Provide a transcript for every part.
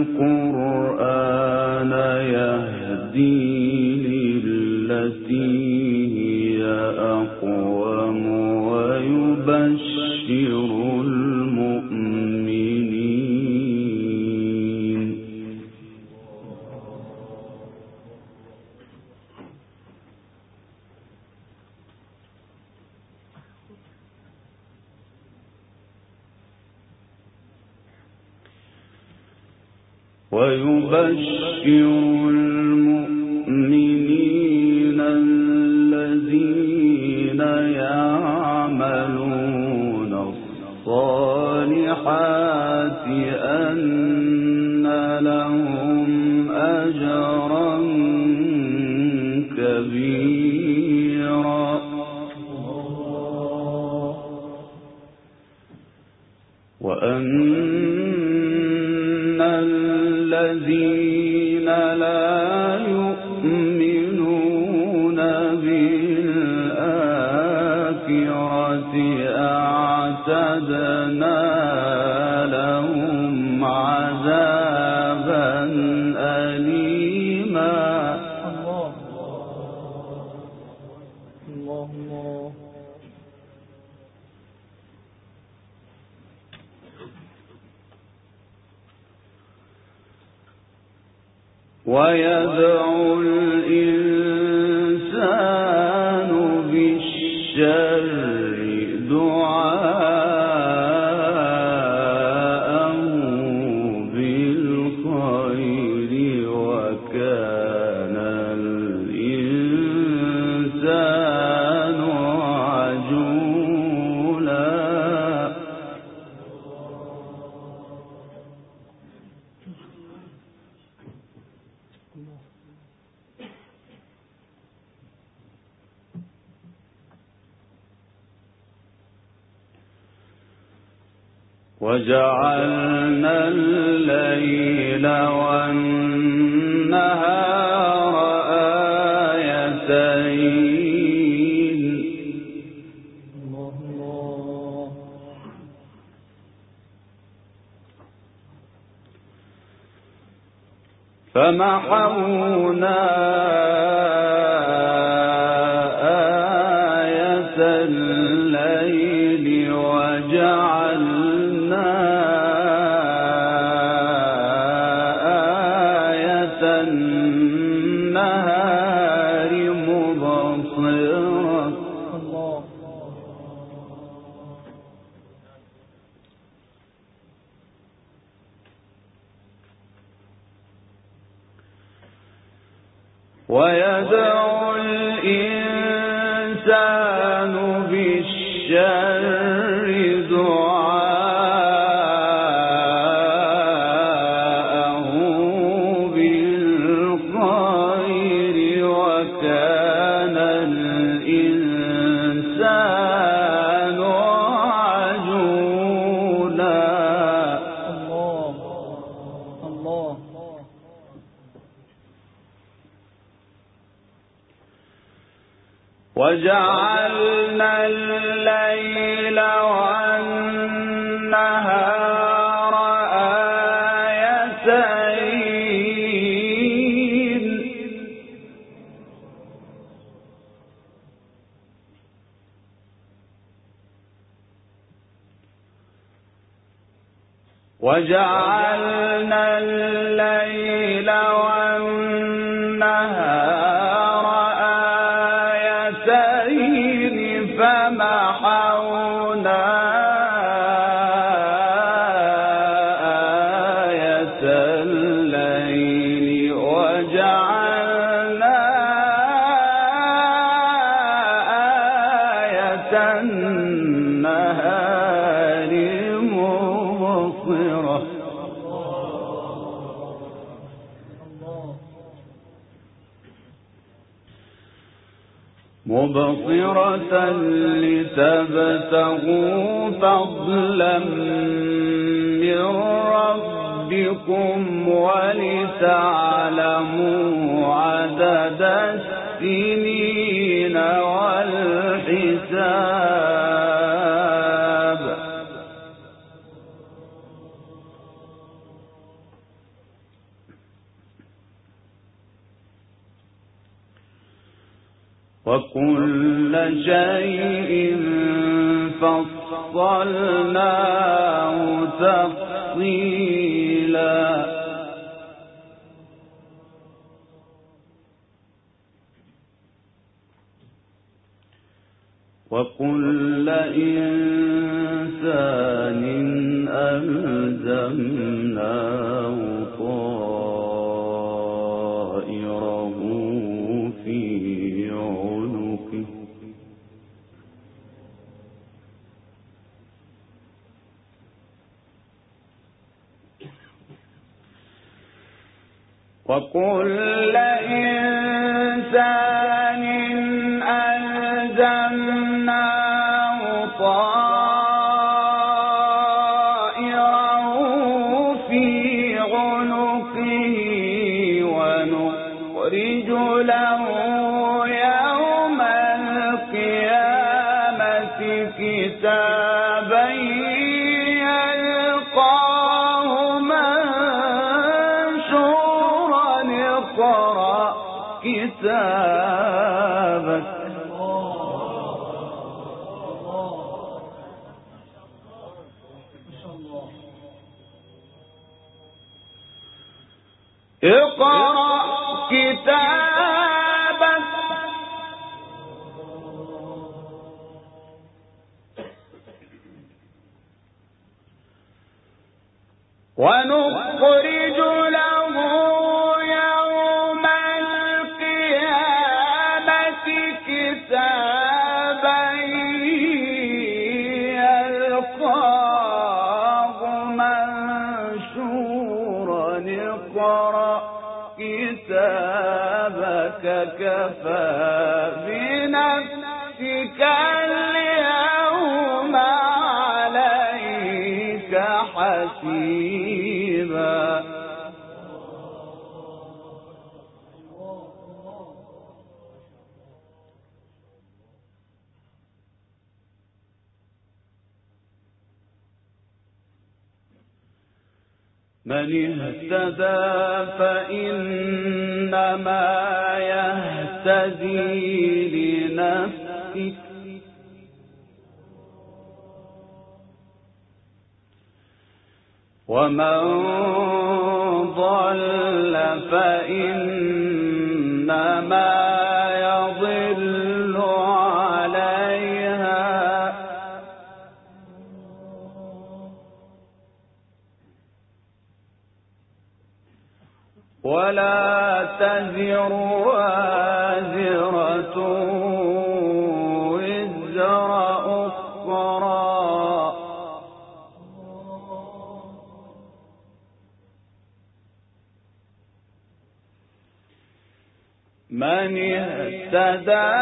القرآن يهدي للتي هي أقوم ويبشر المؤمنين الذين يعملون الصالحات أن لهم أجرا كبيرا وأن الذين لا يؤمنون بالآخرة أعتدنا لهم عذابا أليما ويدعو الإنسان بالشر دعاءه بالخير وكان الإنسان عجولا وجعلنا الليل والنهار آيتين فمحونا آية الليل وجعلنا آية النهار مبصرة ويدعو الإنسان بالشر دعاءه بالخير وكان الإنسان عجولا وجعلنا الليل والنهار آيتين وجعلنا الليل والنهار آيتين فمحونا آية الليل وجعلنا آية النهار مبصرة لتبتغوا فضلا من ربكم ولتعلموا عدد السنين والحساب وكل شيء فصلناه تفصيلا وكل إنسان ألزمناه طائره في عنقه وكل إنسان ألزمناه طائره في عنقه ونخرج له يوم القيامة كتابا يلقاه منشورا اقرأ كتابك اقرأ كتابك ونخرج له يوم القيامة كتابا يلقاه منشورا اقرأ كتابك كفى بنفسك اليوم عليك حسيبا من اهتدى فإنما يهتدي لنفسه ومن ضل فإنما يضل عليها ولا تزر وازرة وزر أخرى من اهتدى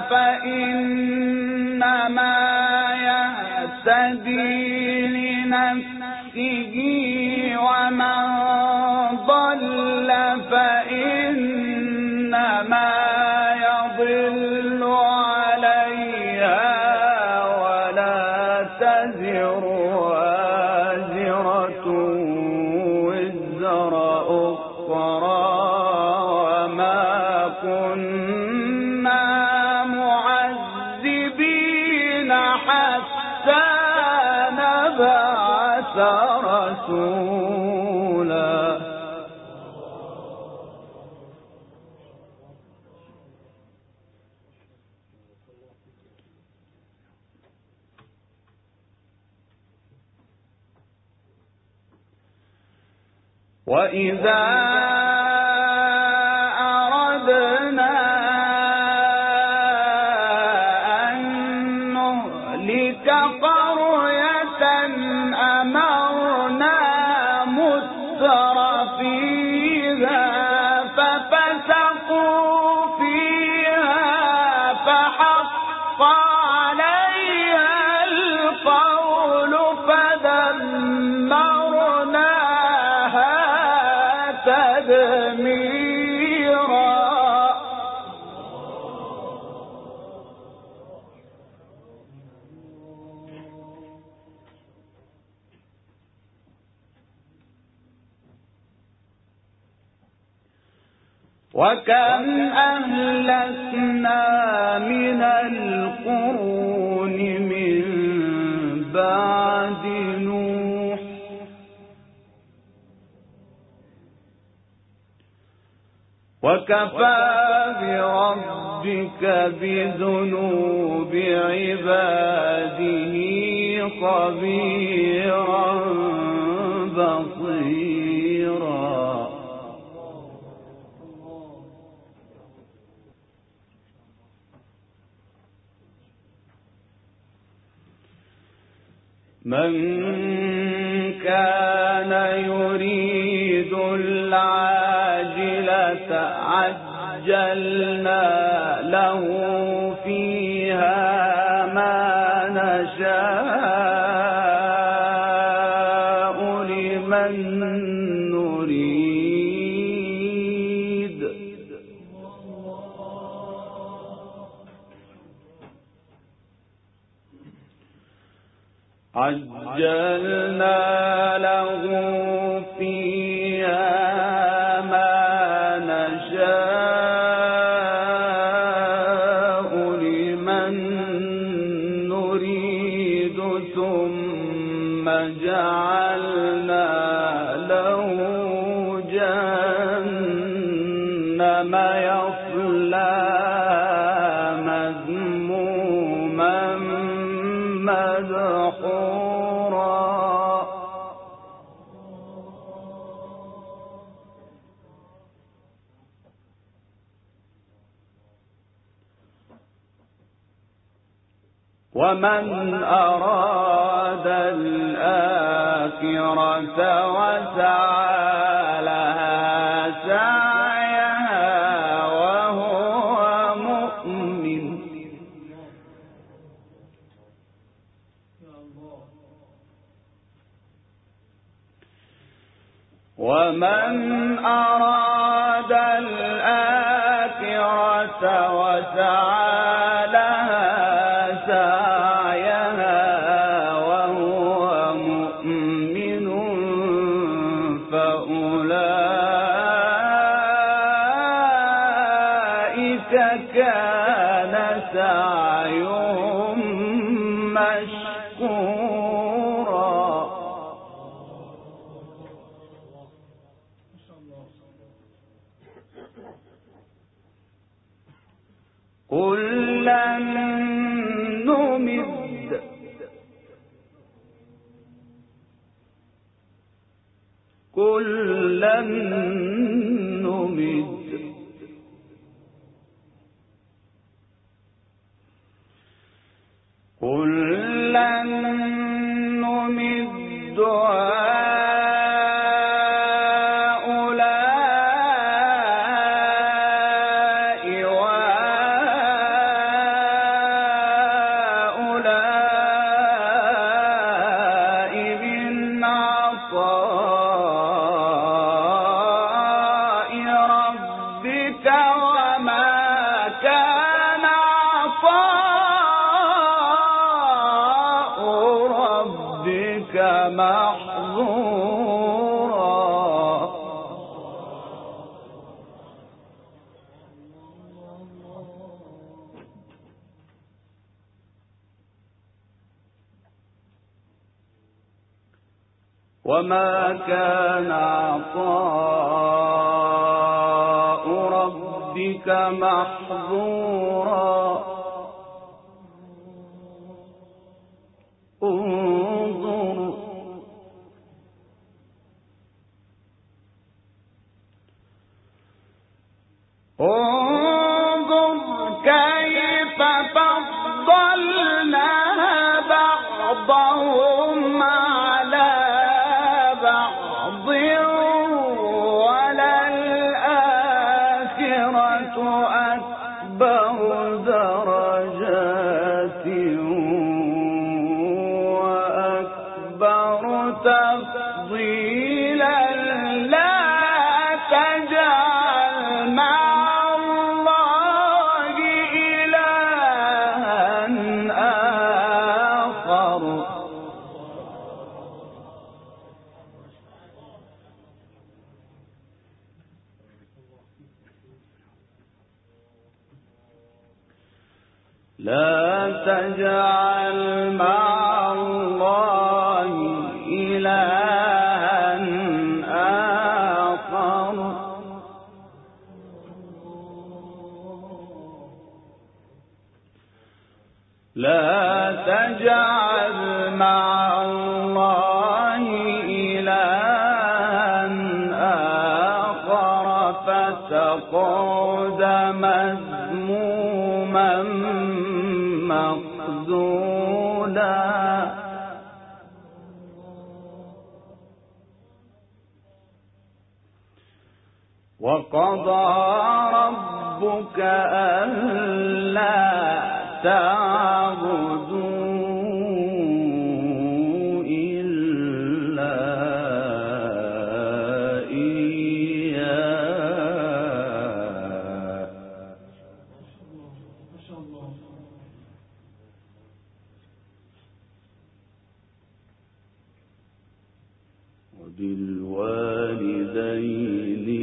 فإنما يهتدي لنفسه ومن ضل فإنما يضل عليها ولا تزر وازرة وزر أخرى وما كنا معذبين حتى نبعث رسولا وإذا أردنا أن نهلك قرية أمرنا متر فيها ففسقوا فيها فحق عليها القول فدمرناها تدميرا وكم أهلكنا من القرون من بعد نوح وكفى بربك بذنوب عباده خبيرا بصيرا. من كان يريد العاجلة عجلنا له فيها ما نشاء لمن نريد. عجلنا له فيها ما نشاء لمن نريد ثم جعلنا له جهنم يصلاها مذموما مدحورا. ومن أراد الآخرة وسعى لها سعيها وهو مؤمن ومن أراد الآخرة وسعى لها سعيها وهو مؤمن فأولئك كان سعيهم مشكورا. كلا نمد كلا نمد كلا نمد محظورا. وما كان عطاء ربك محظورا. انظر كيف فضلنا بعضهم على بعض وللآخرة أكبر درجات وأكبر تفضيلا. لا تجعل مع الله إلها آخر. لا تجعل مع الله إلها آخر لا تجعل مع الله إلها آخر فتقعد مذموما مخذولا وقضى ربك ألا تعبدوا إلا إياه وبالوالدين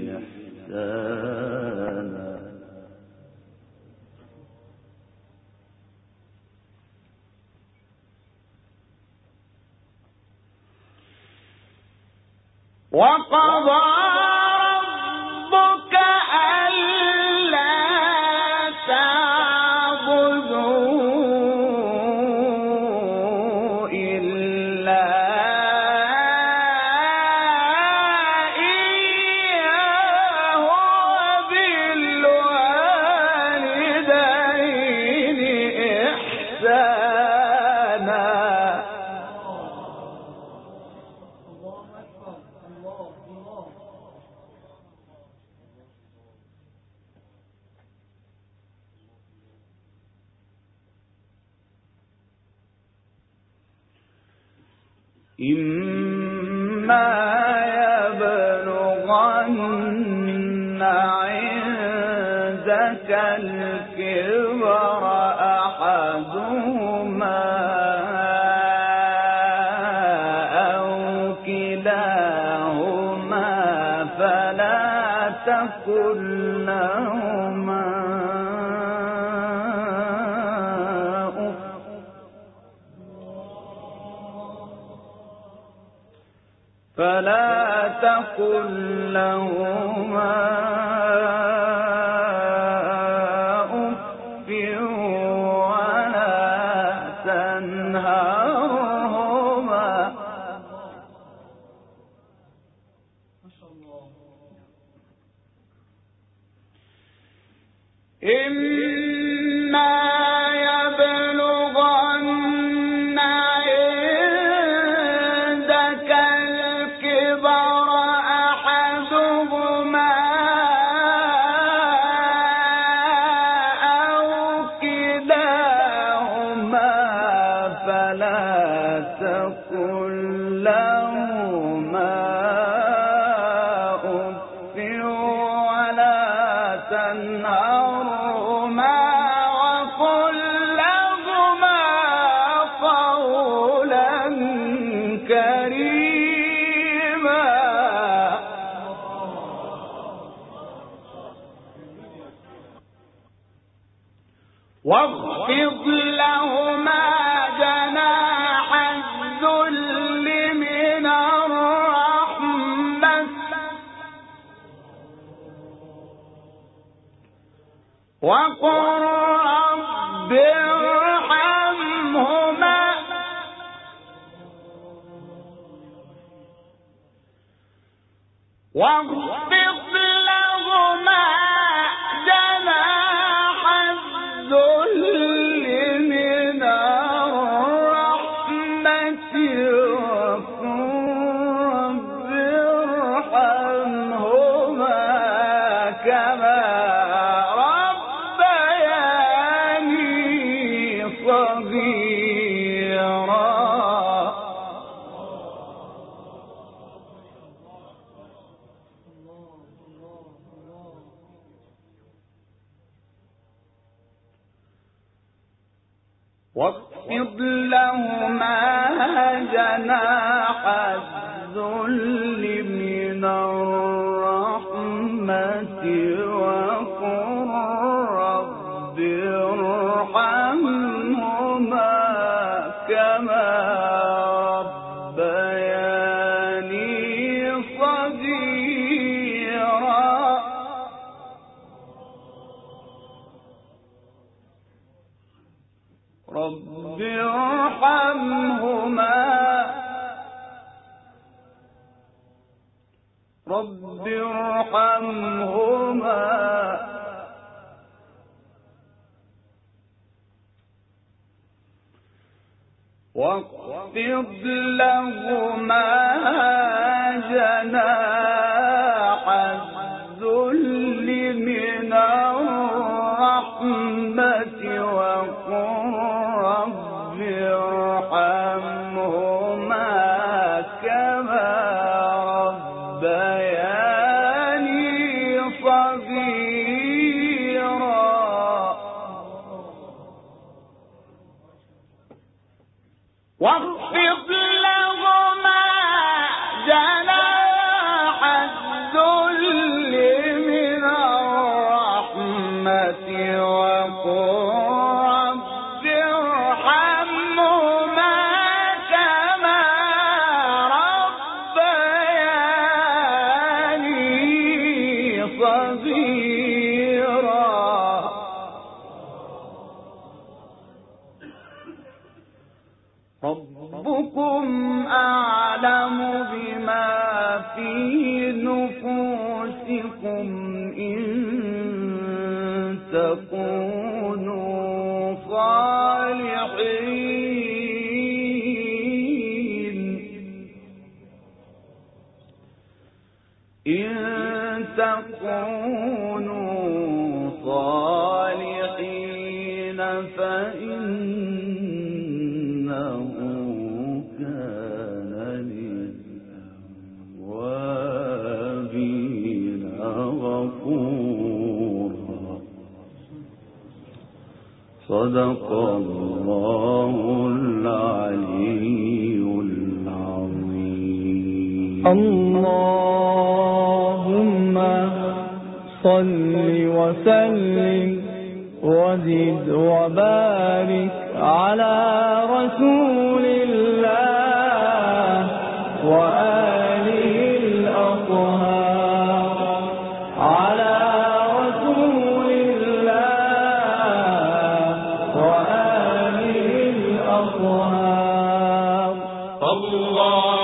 إحسانا وقضى ربك ألا تعبدوا إلا إياه وبالوالدين إحسانا إما يبلغن عندك الكبر أحدهما أو كلاهما فلا تقل لهما أف ولا تنهرهما إما يبلغن عندك الكبر أحدهما أو كلاهما فلا تقل لهما أف ولا تنهرهما وقل لهما قولا كريما واخفض لهما جناح الذل من الرحمة وقل رب ارحمهما واخفض لهما جناح الذل من الرحمة وقل رب ارحمهما كما ربياني صغيرا واخفض لهما جناح الذل من الرحمة وقل رب ارحمهما ارحمهما واخفض لهما جناح الذل من الرحمة وقل رب ارحمهما كما ربياني صغيرا واخفض لهما جناح الذل من الرحمة وقل رب ارحمهما كما ربياني صغيرا ربكم أعلم بما في نفوسكم إن تكونوا صالحين فإنه كان للأوابين غفورا صدق الله العلي العظيم. اللهم صل وسلم وزد وبارك على رسول الله وآله الأطهار على رسول الله وآله الأطهار. الله